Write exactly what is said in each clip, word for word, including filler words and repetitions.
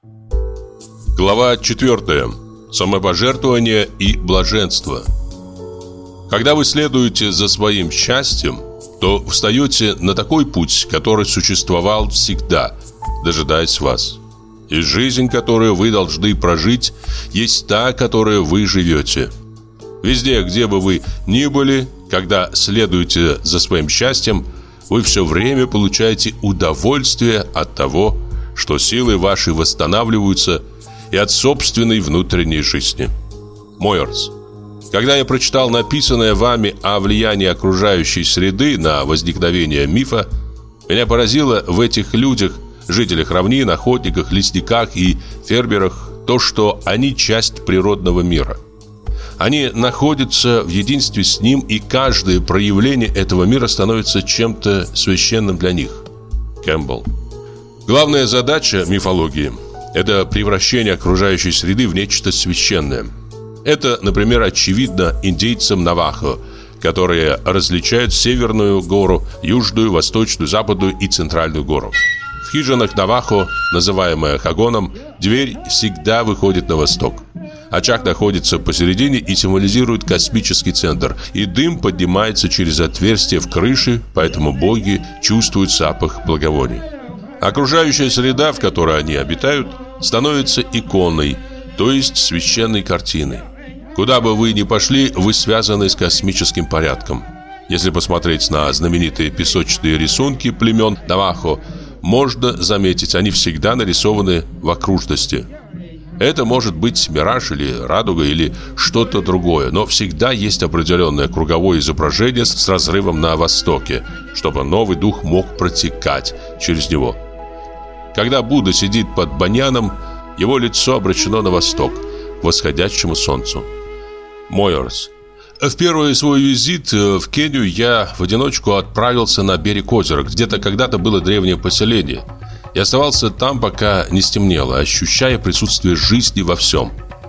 Глава четвертая. Самопожертвование и блаженство. Когда вы следуете за своим счастьем, то встаете на такой путь, который существовал всегда, дожидаясь вас. И жизнь, которую вы должны прожить, есть та, которую вы живете. Везде, где бы вы ни были, когда следуете за своим счастьем, вы все время получаете удовольствие от того, что силы ваши восстанавливаются, и от собственной внутренней жизни. Мойерс. Когда я прочитал написанное вами о влиянии окружающей среды на возникновение мифа, меня поразило в этих людях, жителях равнин, охотниках, лесниках и фермерах, то, что они часть природного мира. Они находятся в единстве с ним, и каждое проявление этого мира становится чем-то священным для них. Кэмпбелл. Главная задача мифологии – это превращение окружающей среды в нечто священное. Это, например, очевидно индейцам Навахо, которые различают Северную гору, Южную, Восточную, Западную и Центральную гору. В хижинах Навахо, называемая Хагоном, дверь всегда выходит на восток. Очаг находится посередине и символизирует космический центр, и дым поднимается через отверстие в крыше, поэтому боги чувствуют запах благовоний. Окружающая среда, в которой они обитают, становится иконой, то есть священной картиной. Куда бы вы ни пошли, вы связаны с космическим порядком. Если посмотреть на знаменитые песочные рисунки племен Навахо, можно заметить, они всегда нарисованы в окружности. Это может быть мираж или радуга или что-то другое, но всегда есть определенное круговое изображение с разрывом на востоке, чтобы новый дух мог протекать через него. Когда Будда сидит под баньяном, его лицо обращено на восток, к восходящему солнцу. Мойерс. В первый свой визит в Кению я в одиночку отправился на берег озера, где-то когда-то было древнее поселение. Я оставался там, пока не стемнело, ощущая присутствие жизни во всем.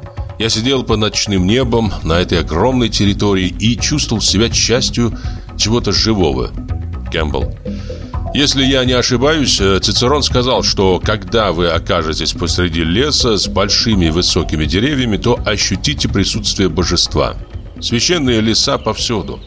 Я сидел под ночным небом на этой огромной территории и чувствовал себя частью чего-то живого. Кэмпбелл. Если я не ошибаюсь, Цицерон сказал, что когда вы окажетесь посреди леса с большими высокими деревьями, то ощутите присутствие божества. Священные леса повсюду.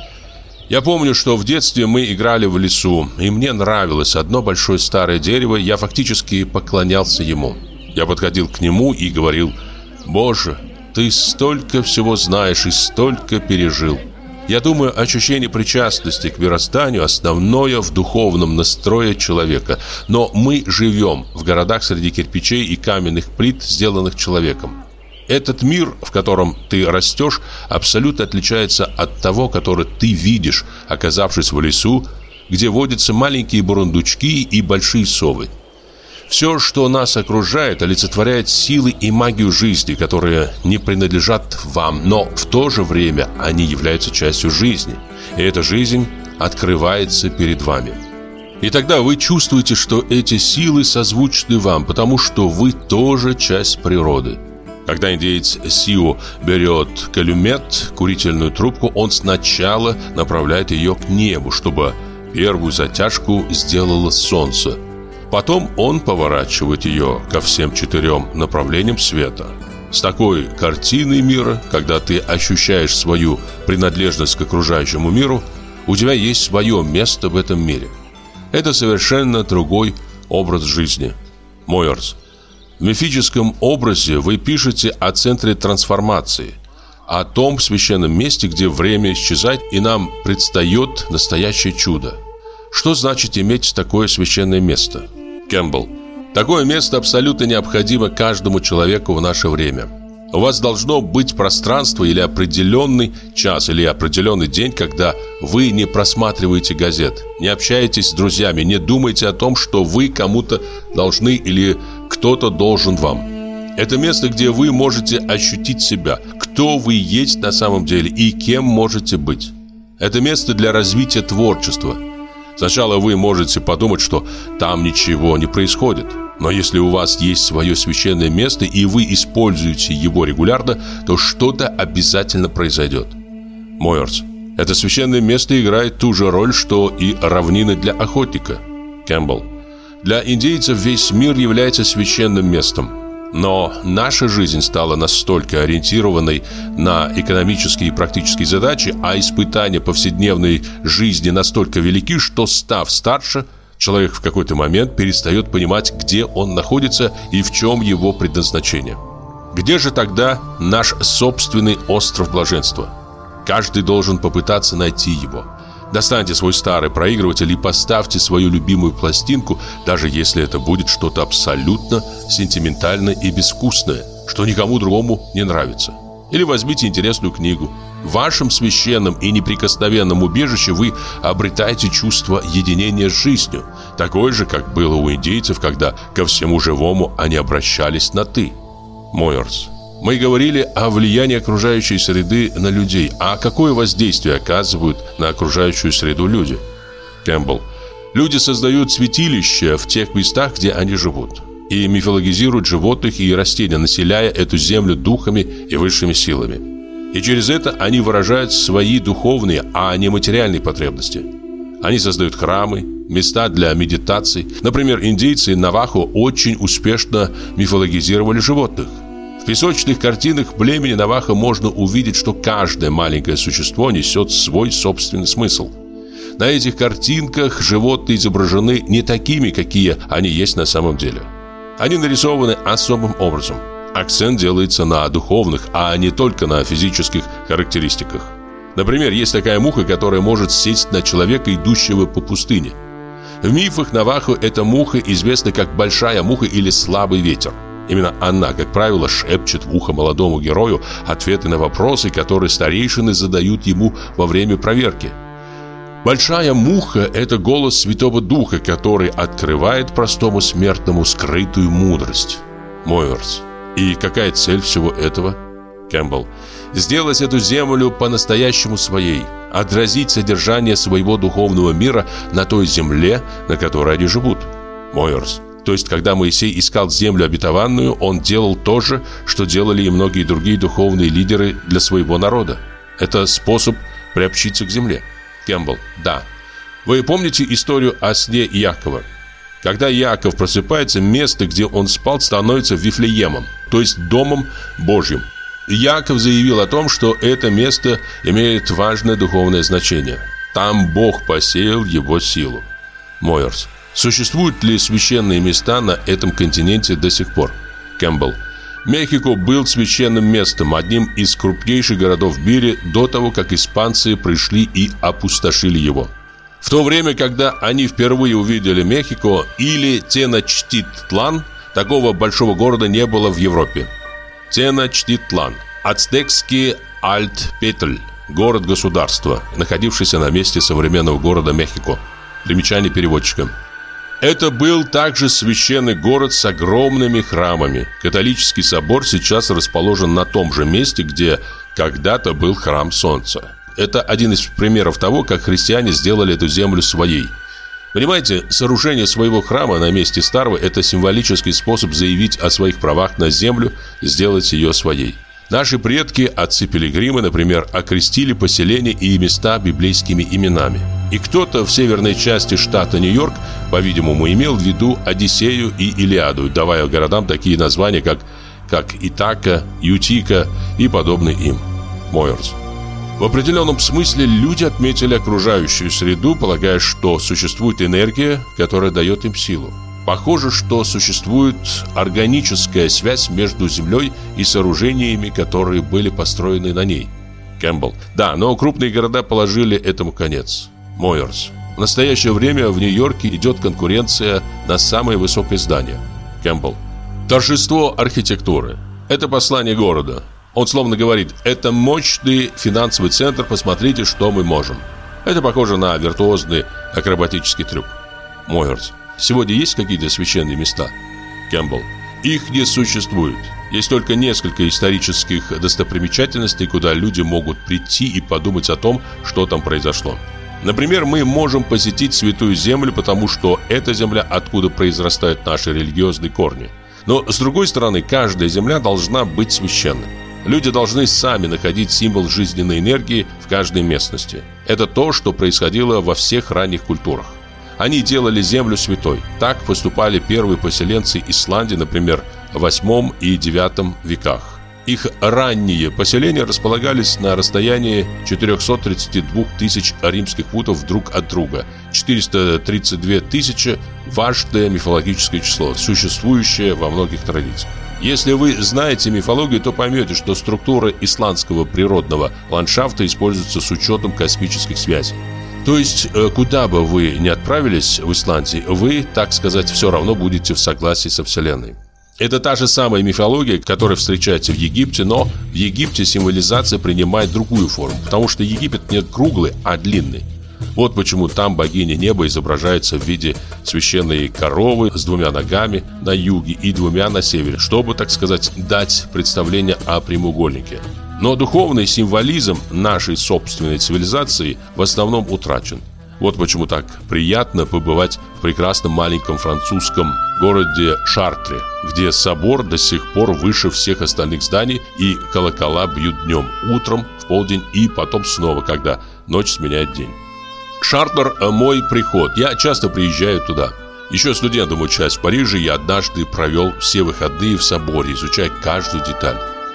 Я помню, что в детстве мы играли в лесу, и мне нравилось одно большое старое дерево, я фактически поклонялся ему. Я подходил к нему и говорил: «Боже, ты столько всего знаешь и столько пережил». Я думаю, ощущение причастности к мирозданию основное в духовном настрое человека. Но мы живем в городах среди кирпичей и каменных плит, сделанных человеком. Этот мир, в котором ты растешь, абсолютно отличается от того, который ты видишь, оказавшись в лесу, где водятся маленькие бурундучки и большие совы. Все, что нас окружает, олицетворяет силы и магию жизни, которые не принадлежат вам, но в то же время они являются частью жизни, и эта жизнь открывается перед вами. И тогда вы чувствуете, что эти силы созвучны вам, потому что вы тоже часть природы. Когда индеец Сио берет калюмет, курительную трубку, он сначала направляет ее к небу, чтобы первую затяжку сделало солнце. Потом он поворачивает ее ко всем четырем направлениям света. С такой картиной мира, когда ты ощущаешь свою принадлежность к окружающему миру, у тебя есть свое место в этом мире. Это совершенно другой образ жизни. Мойерс. В мифическом образе вы пишете о центре трансформации, о том священном месте, где время исчезает и нам предстает настоящее чудо. Что значит иметь такое священное место? Кэмпбелл. Такое место абсолютно необходимо каждому человеку в наше время. У вас должно быть пространство или определенный час, или определенный день, когда вы не просматриваете газет, не общаетесь с друзьями, не думаете о том, что вы кому-то должны или кто-то должен вам. Это место, где вы можете ощутить себя, кто вы есть на самом деле и кем можете быть. Это место для развития творчества. Сначала вы можете подумать, что там ничего не происходит. Но если у вас есть свое священное место и вы используете его регулярно, то что-то обязательно произойдет. Мойерс. Это священное место играет ту же роль, что и равнины для охотника. Кэмпбелл. Для индейцев весь мир является священным местом. Но наша жизнь стала настолько ориентированной на экономические и практические задачи, а испытания повседневной жизни настолько велики, что, став старше, человек в какой-то момент перестает понимать, где он находится и в чем его предназначение. Где же тогда наш собственный остров блаженства? Каждый должен попытаться найти его. Достаньте свой старый проигрыватель и поставьте свою любимую пластинку, даже если это будет что-то абсолютно сентиментальное и безвкусное, что никому другому не нравится. Или возьмите интересную книгу. В вашем священном и неприкосновенном убежище вы обретаете чувство единения с жизнью, такое же, как было у индейцев, когда ко всему живому они обращались на «ты». Мойерс. Мы говорили о влиянии окружающей среды на людей. А какое воздействие оказывают на окружающую среду люди? Кэмпбелл. Люди создают святилища в тех местах, где они живут, и мифологизируют животных и растения, населяя эту землю духами и высшими силами. И через это они выражают свои духовные, а не материальные потребности. Они создают храмы, места для медитаций. Например, индейцы Навахо очень успешно мифологизировали животных. В песочных картинах племени Навахо можно увидеть, что каждое маленькое существо несет свой собственный смысл. На этих картинках животные изображены не такими, какие они есть на самом деле. Они нарисованы особым образом. Акцент делается на духовных, а не только на физических характеристиках. Например, есть такая муха, которая может сесть на человека, идущего по пустыне. В мифах Навахо эта муха известна как большая муха или слабый ветер. Именно она, как правило, шепчет в ухо молодому герою ответы на вопросы, которые старейшины задают ему во время проверки. Большая муха – это голос Святого Духа, который открывает простому смертному скрытую мудрость. Мойерс. И какая цель всего этого? Кэмпбелл. Сделать эту землю по-настоящему своей, отразить содержание своего духовного мира на той земле, на которой они живут. Мойерс. То есть, когда Моисей искал землю обетованную, он делал то же, что делали и многие другие духовные лидеры для своего народа. Это способ приобщиться к земле. Кэмпбелл. Да. Вы помните историю о сне Иакова? Когда Иаков просыпается, место, где он спал, становится Вифлеемом, то есть Домом Божьим. Иаков заявил о том, что это место имеет важное духовное значение. Там Бог посеял его силу. Мойерс. Существуют ли священные места на этом континенте до сих пор? Кэмпбелл. Мехико был священным местом, одним из крупнейших городов в мире до того, как испанцы пришли и опустошили его. В то время, когда они впервые увидели Мехико или Теночтитлан, такого большого города не было в Европе. Теночтитлан. Ацтекский Альтпетль. Город-государство, находившийся на месте современного города Мехико. Примечание переводчика. Это был также священный город с огромными храмами. Католический собор сейчас расположен на том же месте, где когда-то был храм Солнца. Это один из примеров того, как христиане сделали эту землю своей. Понимаете, сооружение своего храма на месте старого – это символический способ заявить о своих правах на землю, сделать ее своей. Наши предки, отцы-пилигримы, например, окрестили поселения и места библейскими именами. И кто-то в северной части штата Нью-Йорк, по-видимому, имел в виду Одиссею и Илиаду, давая городам такие названия, как, как Итака, Ютика и подобные им. Мойерс. В определенном смысле люди отметили окружающую среду, полагая, что существует энергия, которая дает им силу. Похоже, что существует органическая связь между землей и сооружениями, которые были построены на ней. Кэмпбелл. Да, но крупные города положили этому конец. Мойерс. В настоящее время в Нью-Йорке идет конкуренция на самое высокое здание. Кэмпбелл. Торжество архитектуры. Это послание города. Он словно говорит: это мощный финансовый центр, посмотрите, что мы можем. Это похоже на виртуозный акробатический трюк. Мойерс. Сегодня есть какие-то священные места? Кэмпбелл. Их не существует. Есть только несколько исторических достопримечательностей, куда люди могут прийти и подумать о том, что там произошло. Например, мы можем посетить Святую Землю, потому что это земля, откуда произрастают наши религиозные корни. Но, с другой стороны, каждая земля должна быть священной. Люди должны сами находить символ жизненной энергии в каждой местности. Это то, что происходило во всех ранних культурах. Они делали землю святой. Так поступали первые поселенцы Исландии, например, в восьмом и девятом веках. Их ранние поселения располагались на расстоянии четыреста тридцать два тысяч римских футов друг от друга. четыреста тридцать две тысячи – важное мифологическое число, существующее во многих традициях. Если вы знаете мифологию, то поймете, что структура исландского природного ландшафта используется с учетом космических связей. То есть, куда бы вы ни отправились в Исландии, вы, так сказать, все равно будете в согласии со Вселенной. Это та же самая мифология, которая встречается в Египте, но в Египте символизация принимает другую форму, потому что Египет не круглый, а длинный. Вот почему там богиня неба изображается в виде священной коровы с двумя ногами на юге и двумя на севере, чтобы, так сказать, дать представление о прямоугольнике. Но духовный символизм нашей собственной цивилизации в основном утрачен. Вот почему так приятно побывать в прекрасном маленьком французском городе Шартре, где собор до сих пор выше всех остальных зданий, и колокола бьют днем, утром, в полдень и потом снова, когда ночь сменяет день. Шартер – мой приход. Я часто приезжаю туда. Еще студентом учась в Париже, я однажды провел все выходные в соборе, изучая каждую деталь.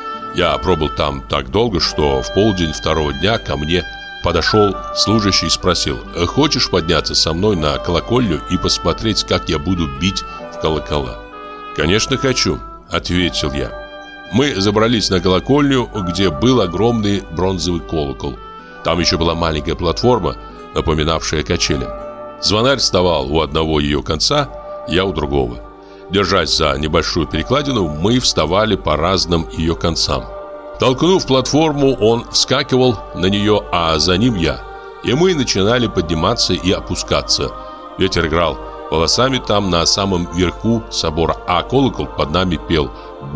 Я пробыл там так долго, что в полдень второго дня ко мне подошел служащий и спросил: «Хочешь подняться со мной на колокольню и посмотреть, как я буду бить в колокола?» «Конечно хочу», — ответил я. Мы забрались на колокольню, где был огромный бронзовый колокол. Там еще была маленькая платформа, напоминавшая качели. Звонарь вставал у одного ее конца, я у другого. Держась за небольшую перекладину, мы вставали по разным ее концам. Толкнув платформу, он вскакивал на нее, а за ним я. И мы начинали подниматься и опускаться. Ветер играл волосами там на самом верху собора, а колокол под нами пел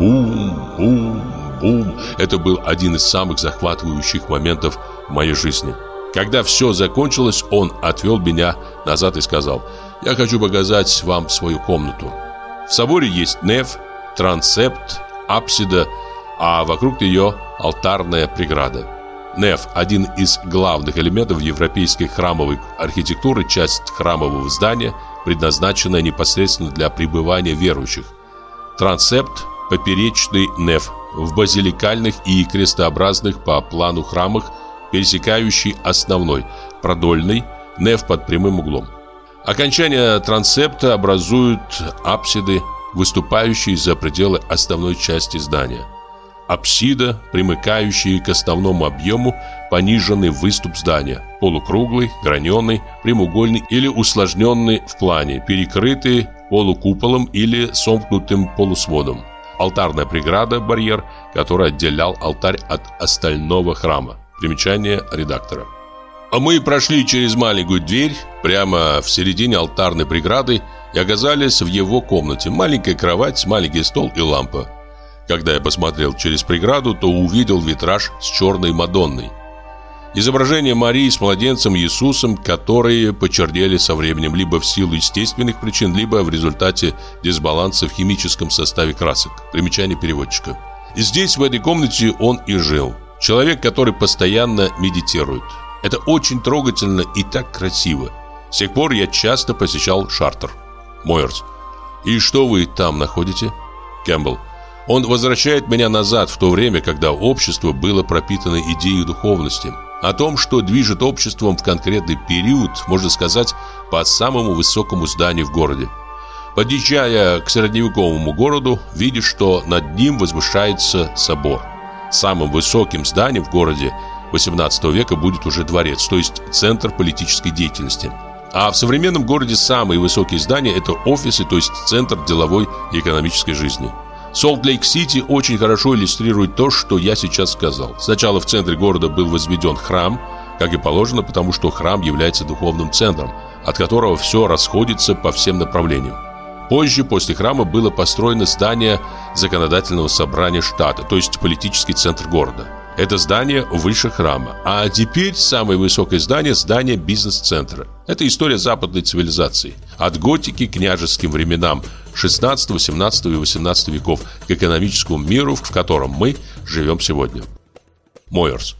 «Бум-бум-бум». Это был один из самых захватывающих моментов в моей жизни. Когда все закончилось, он отвел меня назад и сказал: «Я хочу показать вам свою комнату. В соборе есть неф, трансепт, апсида, а вокруг ее алтарная преграда. Неф – один из главных элементов европейской храмовой архитектуры, часть храмового здания, предназначенная непосредственно для пребывания верующих. Трансепт – поперечный неф в базиликальных и крестообразных по плану храмах, пересекающий основной, продольный, неф под прямым углом. Окончание трансепта образуют апсиды, выступающие за пределы основной части здания. Апсида, примыкающая к основному объему, пониженный выступ здания, полукруглый, граненый, прямоугольный или усложненный в плане, перекрытый полукуполом или сомкнутым полусводом. Алтарная преграда – барьер, который отделял алтарь от остального храма. Примечание редактора. А мы прошли через маленькую дверь прямо в середине алтарной преграды и оказались в его комнате. Маленькая кровать, маленький стол и лампа. Когда я посмотрел через преграду, то увидел витраж с черной Мадонной. Изображение Марии с младенцем Иисусом, которые почернели со временем либо в силу естественных причин, либо в результате дисбаланса в химическом составе красок. Примечание переводчика. И здесь, в этой комнате, он и жил. Человек, который постоянно медитирует. Это очень трогательно и так красиво. С тех пор я часто посещал Шартер. Мойерс. И что вы там находите? Кэмпбелл. Он возвращает меня назад в то время, когда общество было пропитано идеей духовности. О том, что движет обществом в конкретный период, можно сказать, по самому высокому зданию в городе. Подъезжая к средневековому городу, видишь, что над ним возвышается собор. Самым высоким зданием в городе восемнадцатого века будет уже дворец, то есть центр политической деятельности. А в современном городе самые высокие здания – это офисы, то есть центр деловой и экономической жизни. Солт-Лейк-Сити очень хорошо иллюстрирует то, что я сейчас сказал. Сначала в центре города был возведен храм, как и положено, потому что храм является духовным центром, от которого все расходится по всем направлениям. Позже, после храма, было построено здание законодательного собрания штата, то есть политический центр города. Это здание выше храма. А теперь самое высокое здание – здание бизнес-центра. Это история западной цивилизации. От готики к княжеским временам шестнадцатого, семнадцатого и восемнадцатого веков к экономическому миру, в котором мы живем сегодня. Мойерс.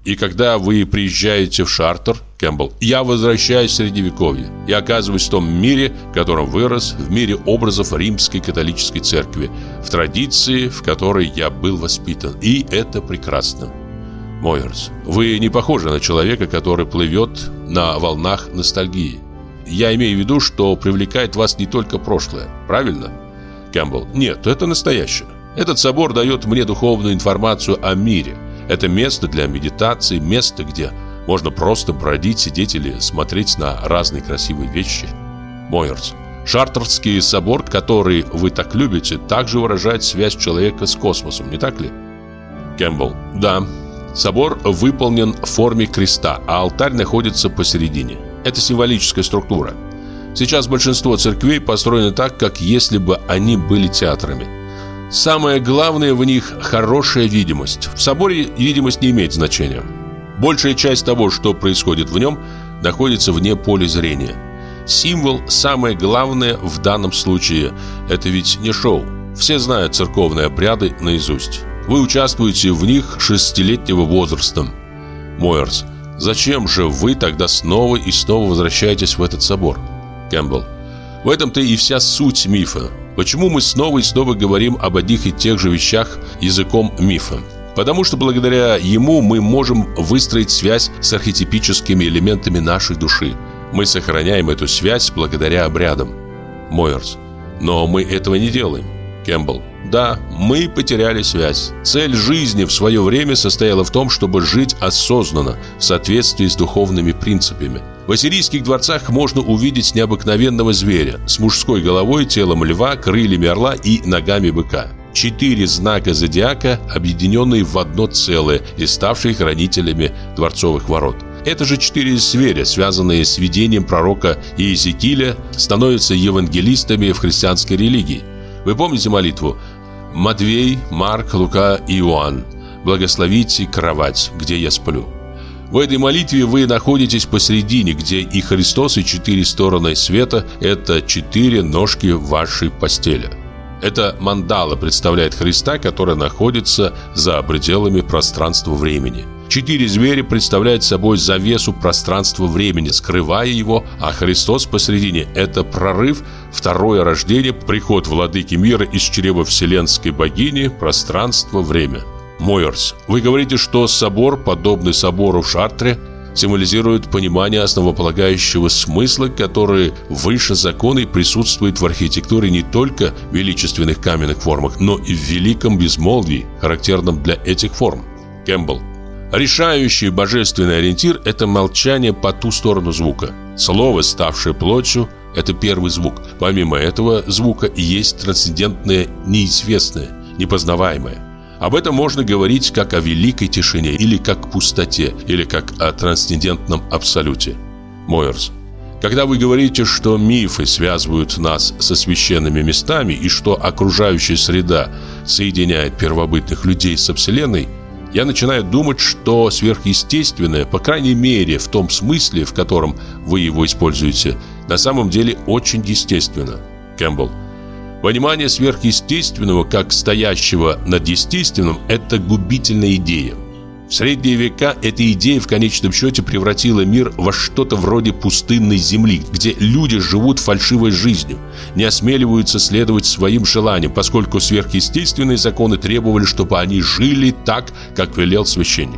И когда вы приезжаете в Шартер, Кэмпбелл, я возвращаюсь в Средневековье. Я оказываюсь в том мире, в котором вырос, в мире образов Римской католической церкви, в традиции, в которой я был воспитан. И это прекрасно. Мойерс, вы не похожи на человека, который плывет на волнах ностальгии. Я имею в виду, что привлекает вас не только прошлое, правильно? Кэмпбелл, нет, это настоящее. Этот собор дает мне духовную информацию о мире. Это место для медитации, место, где можно просто бродить, сидеть или смотреть на разные красивые вещи. Мойерс, Шартерский собор, который вы так любите, также выражает связь человека с космосом, не так ли? Кэмпбелл, да. Собор выполнен в форме креста, а алтарь находится посередине. Это символическая структура. Сейчас большинство церквей построены так, как если бы они были театрами. Самое главное в них – хорошая видимость. В соборе видимость не имеет значения. Большая часть того, что происходит в нем, находится вне поля зрения. Символ – самое главное в данном случае. Это ведь не шоу. Все знают церковные обряды наизусть. Вы участвуете в них шестилетнего возраста. Мойерс, зачем же вы тогда снова и снова возвращаетесь в этот собор? Кэмпбелл, в этом-то и вся суть мифа. Почему мы снова и снова говорим об одних и тех же вещах языком мифа? Потому что благодаря ему мы можем выстроить связь с архетипическими элементами нашей души. Мы сохраняем эту связь благодаря обрядам. Мойерс, но мы этого не делаем. Кэмпбелл, да, мы потеряли связь. Цель жизни в свое время состояла в том, чтобы жить осознанно, в соответствии с духовными принципами. В ассирийских дворцах можно увидеть необыкновенного зверя с мужской головой, телом льва, крыльями орла и ногами быка. Четыре знака зодиака, объединенные в одно целое и ставшие хранителями дворцовых ворот. Это же четыре зверя, связанные с видением пророка Иезекииля, становятся евангелистами в христианской религии. Вы помните молитву «Матвей, Марк, Лука и Иоанн, благословите кровать, где я сплю». В этой молитве вы находитесь посередине, где и Христос, и четыре стороны света – это четыре ножки в вашей постели. Эта мандала представляет Христа, который находится за пределами пространства-времени. Четыре зверя представляют собой завесу пространства-времени, скрывая его, а Христос посередине – это прорыв, второе рождение, приход владыки мира из чрева вселенской богини, пространство-время. Мойерс, вы говорите, что собор, подобный собору в Шартре, символизирует понимание основополагающего смысла, который выше закона и присутствует в архитектуре не только в величественных каменных формах, но и в великом безмолвии, характерном для этих форм. Кэмпбелл, решающий божественный ориентир – это молчание по ту сторону звука. Слово, ставшее плотью – это первый звук. Помимо этого звука есть трансцендентное, неизвестное, непознаваемое. Об этом можно говорить как о великой тишине, или как о пустоте, или как о трансцендентном абсолюте. Мойерс, когда вы говорите, что мифы связывают нас со священными местами и что окружающая среда соединяет первобытных людей со Вселенной, я начинаю думать, что сверхъестественное, по крайней мере в том смысле, в котором вы его используете, на самом деле очень естественно. Кэмпбелл, понимание сверхъестественного, как стоящего над естественным, это губительная идея. В средние века эта идея в конечном счете превратила мир во что-то вроде пустынной земли, где люди живут фальшивой жизнью, не осмеливаются следовать своим желаниям, поскольку сверхъестественные законы требовали, чтобы они жили так, как велел священник.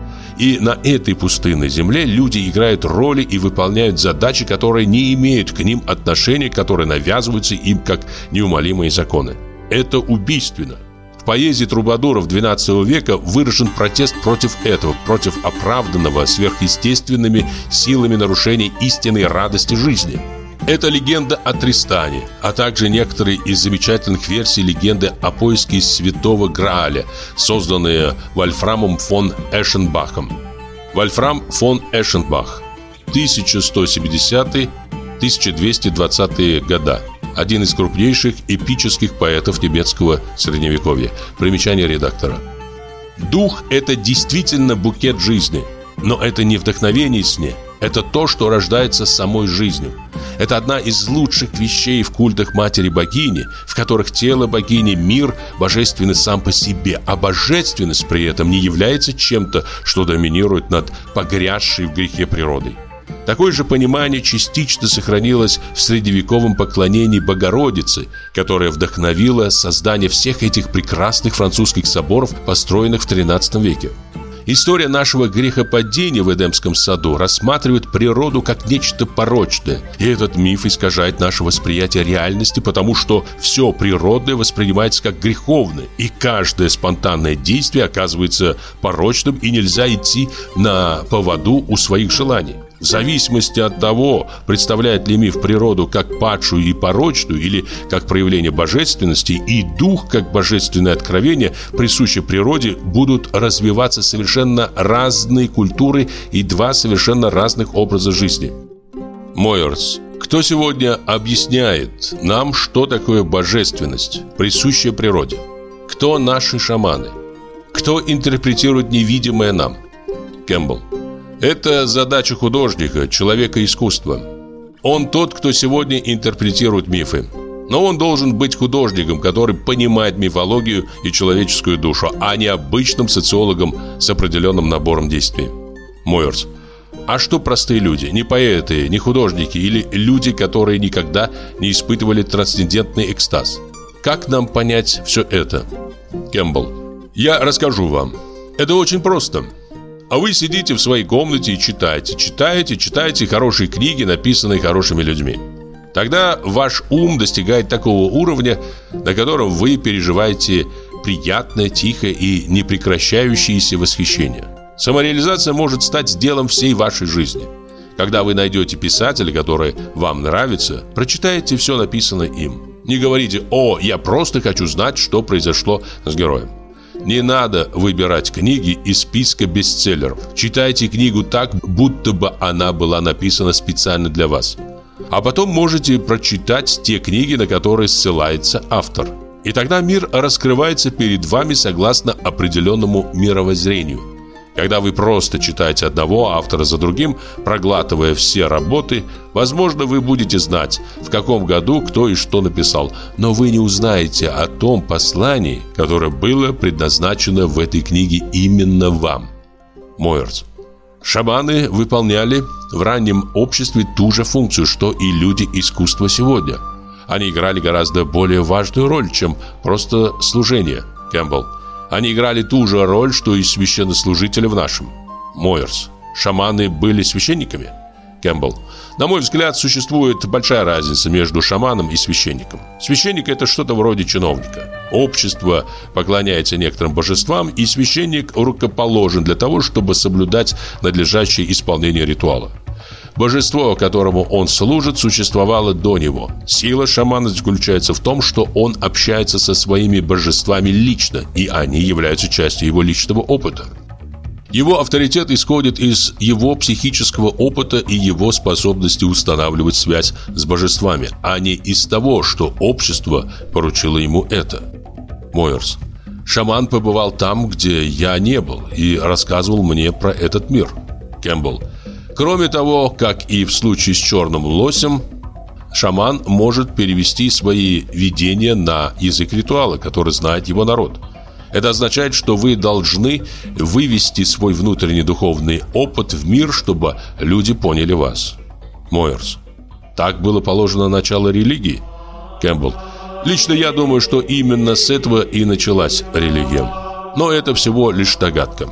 И на этой пустынной земле люди играют роли и выполняют задачи, которые не имеют к ним отношения, которые навязываются им как неумолимые законы. Это убийственно. В поэзии трубадуров двенадцатого века выражен протест против этого, против оправданного сверхъестественными силами нарушения истинной радости жизни. Это легенда о Тристане, а также некоторые из замечательных версий легенды о поиске святого Грааля, созданные Вольфрамом фон Эшенбахом. Вольфрам фон Эшенбах, тысяча сто семидесятые — тысяча двести двадцатые года. Один из крупнейших эпических поэтов немецкого средневековья. Примечание редактора. Дух – это действительно букет жизни, но это не вдохновение сне. Это то, что рождается самой жизнью. Это одна из лучших вещей в культах матери-богини, в которых тело богини, мир, божественный сам по себе, а божественность при этом не является чем-то, что доминирует над погрязшей в грехе природой. Такое же понимание частично сохранилось в средневековом поклонении Богородице, которое вдохновило создание всех этих прекрасных французских соборов, построенных в тринадцатом веке. История нашего грехопадения в Эдемском саду рассматривает природу как нечто порочное. И этот миф искажает наше восприятие реальности, потому что все природное воспринимается как греховное. И каждое спонтанное действие оказывается порочным, и нельзя идти на поводу у своих желаний. В зависимости от того, представляет ли миф природу как падшую и порочную или как проявление божественности, и дух как божественное откровение, присущее природе, будут развиваться совершенно разные культуры и два совершенно разных образа жизни. Мойерс. Кто сегодня объясняет нам, что такое божественность, присущая природе? Кто наши шаманы? Кто интерпретирует невидимое нам? Кэмпбелл. Это задача художника, человека искусства. Он тот, кто сегодня интерпретирует мифы. Но он должен быть художником, который понимает мифологию и человеческую душу, а не обычным социологом с определенным набором действий. Мойерс. А что простые люди, не поэты, не художники или люди, которые никогда не испытывали трансцендентный экстаз? Как нам понять все это? Кэмпбелл. Я расскажу вам. Это очень просто. А вы сидите в своей комнате и читаете, читаете, читаете хорошие книги, написанные хорошими людьми. Тогда ваш ум достигает такого уровня, на котором вы переживаете приятное, тихое и непрекращающееся восхищение. Самореализация может стать делом всей вашей жизни. Когда вы найдете писателя, который вам нравится, прочитайте все написанное им. Не говорите: «О, я просто хочу знать, что произошло с героем». Не надо выбирать книги из списка бестселлеров. Читайте книгу так, будто бы она была написана специально для вас. А потом можете прочитать те книги, на которые ссылается автор. И тогда мир раскрывается перед вами согласно определенному мировоззрению. Когда вы просто читаете одного автора за другим, проглатывая все работы, возможно, вы будете знать, в каком году кто и что написал, но вы не узнаете о том послании, которое было предназначено в этой книге именно вам. Мойерс. Шаманы выполняли в раннем обществе ту же функцию, что и люди искусства сегодня. Они играли гораздо более важную роль, чем просто служение. Кэмпбелл. Они играли ту же роль, что и священнослужители в нашем. Мойерс. Шаманы были священниками? Кэмпбелл. На мой взгляд, существует большая разница между шаманом и священником. Священник – это что-то вроде чиновника. Общество поклоняется некоторым божествам, и священник рукоположен для того, чтобы соблюдать надлежащее исполнение ритуала. Божество, которому он служит, существовало до него. Сила шамана заключается в том, что он общается со своими божествами лично, и они являются частью его личного опыта. Его авторитет исходит из его психического опыта и его способности устанавливать связь с божествами, а не из того, что общество поручило ему это. Мойерс. Шаман побывал там, где я не был, и рассказывал мне про этот мир. Кэмпбелл. Кроме того, как и в случае с черным лосем, шаман может перевести свои видения на язык ритуала, который знает его народ. Это означает, что вы должны вывести свой внутренний духовный опыт в мир, чтобы люди поняли вас. Мойерс. Так было положено начало религии? Кэмпбелл. Лично я думаю, что именно с этого и началась религия. Но это всего лишь догадка.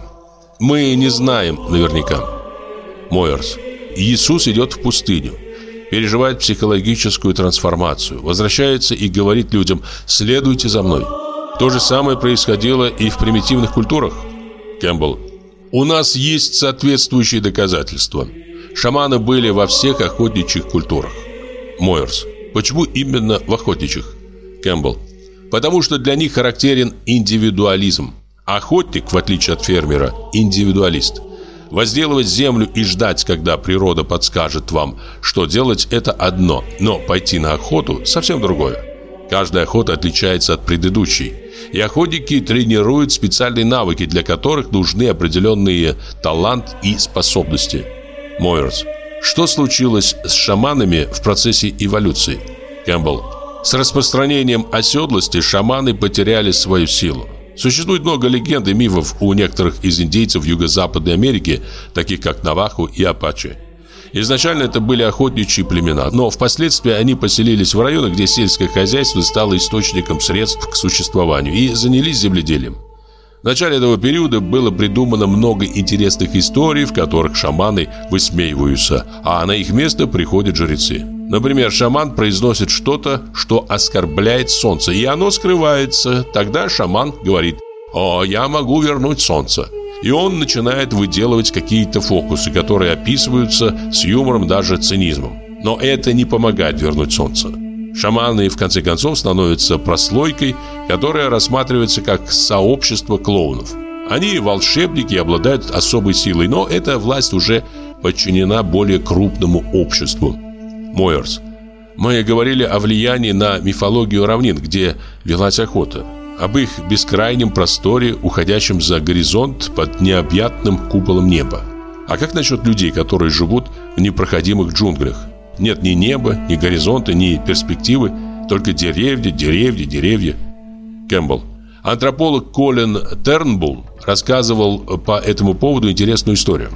Мы не знаем наверняка. Мойерс. Иисус идет в пустыню, переживает психологическую трансформацию, возвращается и говорит людям: «Следуйте за мной». То же самое происходило и в примитивных культурах. Кэмпбелл. У нас есть соответствующие доказательства. Шаманы были во всех охотничьих культурах. Мойерс. Почему именно в охотничьих? Кэмпбелл. Потому что для них характерен индивидуализм. Охотник, в отличие от фермера, индивидуалист. Возделывать землю и ждать, когда природа подскажет вам, что делать, это одно, но пойти на охоту совсем другое. Каждая охота отличается от предыдущей, и охотники тренируют специальные навыки, для которых нужны определенные талант и способности. Мойерс. Что случилось с шаманами в процессе эволюции? Кэмпбелл. С распространением оседлости шаманы потеряли свою силу. Существует много легенд и мифов у некоторых из индейцев Юго-Западной Америки, таких как Навахо и Апачи. Изначально это были охотничьи племена, но впоследствии они поселились в районах, где сельское хозяйство стало источником средств к существованию, и занялись земледелием. В начале этого периода было придумано много интересных историй, в которых шаманы высмеиваются, а на их место приходят жрецы. Например, шаман произносит что-то, что оскорбляет солнце, и оно скрывается. Тогда шаман говорит: «О, я могу вернуть солнце». И он начинает выделывать какие-то фокусы, которые описываются с юмором, даже цинизмом. Но это не помогает вернуть солнце. Шаманы, в конце концов, становятся прослойкой, которая рассматривается как сообщество клоунов. Они волшебники и обладают особой силой, но эта власть уже подчинена более крупному обществу. Мойерс. Мы говорили о влиянии на мифологию равнин, где велась охота, об их бескрайнем просторе, уходящем за горизонт под необъятным куполом неба. А как насчет людей, которые живут в непроходимых джунглях? Нет ни неба, ни горизонта, ни перспективы, только деревья, деревья, деревья. Кэмпбелл. Антрополог Колин Тернбулл рассказывал по этому поводу интересную историю.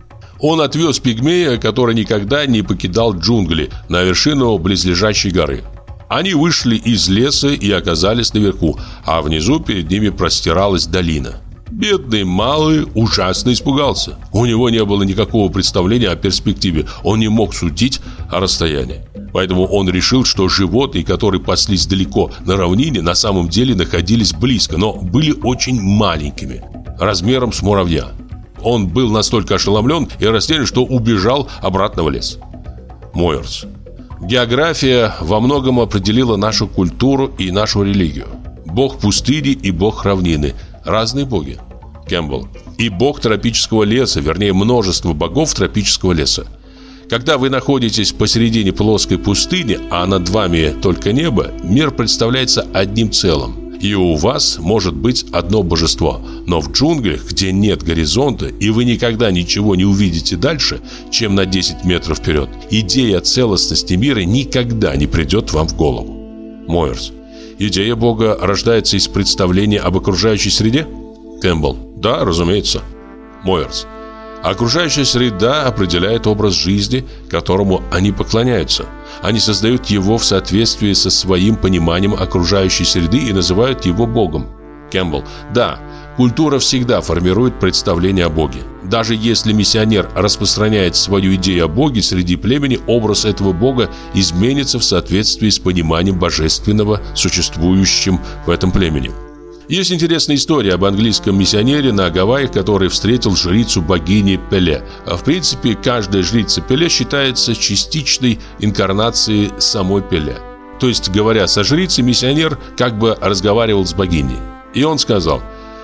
Он отвез пигмея, который никогда не покидал джунгли, на вершину близлежащей горы. Они вышли из леса и оказались наверху, а внизу перед ними простиралась долина. Бедный малый ужасно испугался. У него не было никакого представления о перспективе. Он не мог судить о расстоянии. Поэтому он решил, что животные, которые паслись далеко на равнине, на самом деле находились близко, но были очень маленькими, размером с муравья. Он был настолько ошеломлен и растерян, что убежал обратно в лес. Мойерс. География во многом определила нашу культуру и нашу религию. Бог пустыни и бог равнины – разные боги. Кэмпбелл. И бог тропического леса, вернее, множество богов тропического леса. Когда вы находитесь посередине плоской пустыни, а над вами только небо, мир представляется одним целым. И у вас может быть одно божество. Но в джунглях, где нет горизонта, и вы никогда ничего не увидите дальше, чем на десять метров вперед, идея целостности мира никогда не придет вам в голову. Мойерс. Идея Бога рождается из представления об окружающей среде? Кэмпбелл. Да, разумеется. Мойерс. Окружающая среда определяет образ жизни, которому они поклоняются. Они создают его в соответствии со своим пониманием окружающей среды и называют его Богом. Кэмпбелл. Да, культура всегда формирует представление о Боге. Даже если миссионер распространяет свою идею о Боге среди племени, образ этого Бога изменится в соответствии с пониманием божественного, существующим в этом племени. Есть интересная история об английском миссионере на Гавайях, который встретил жрицу богини Пеле. В принципе, каждая жрица Пеле считается частичной инкарнацией самой Пеле. То есть, говоря со жрицей, миссионер как бы разговаривал с богиней. И он сказал: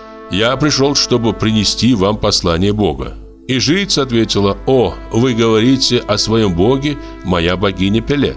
«Я пришел, чтобы принести вам послание Бога». И жрица ответила: «О, вы говорите о своем боге, моя богиня Пеле».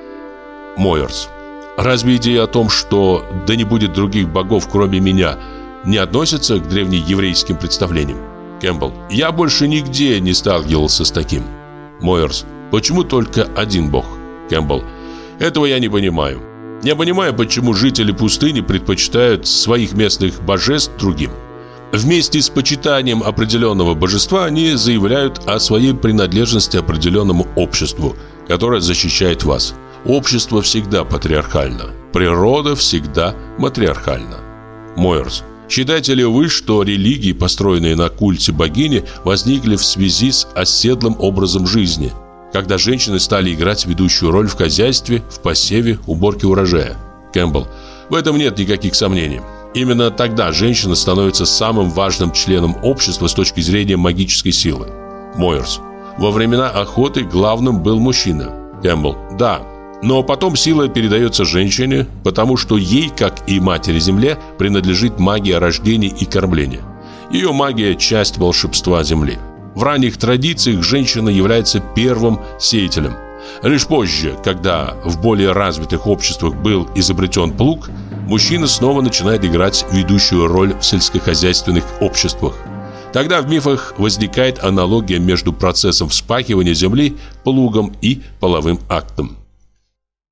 Мойерс. Разве идея о том, что да не будет других богов, кроме меня, не относится к древнееврейским представлениям? Кэмпбелл. Я больше нигде не сталкивался с таким. Мойерс. Почему только один бог? Кэмпбелл. Этого я не понимаю. Я понимаю, почему жители пустыни предпочитают своих местных божеств другим. Вместе с почитанием определенного божества они заявляют о своей принадлежности определенному обществу, которое защищает вас. Общество всегда патриархально. Природа всегда матриархальна. Мойерс. Считаете ли вы, что религии, построенные на культе богини, возникли в связи с оседлым образом жизни, когда женщины стали играть ведущую роль в хозяйстве, в посеве, уборке урожая? Кэмпбелл. В этом нет никаких сомнений. Именно тогда женщина становится самым важным членом общества с точки зрения магической силы. Мойерс. Во времена охоты главным был мужчина. Кэмпбелл. Да. Но потом сила передается женщине, потому что ей, как и матери-земле, принадлежит магия рождения и кормления. Ее магия – часть волшебства земли. В ранних традициях женщина является первым сеятелем. Лишь позже, когда в более развитых обществах был изобретен плуг, мужчина снова начинает играть ведущую роль в сельскохозяйственных обществах. Тогда в мифах возникает аналогия между процессом вспахивания земли плугом и половым актом.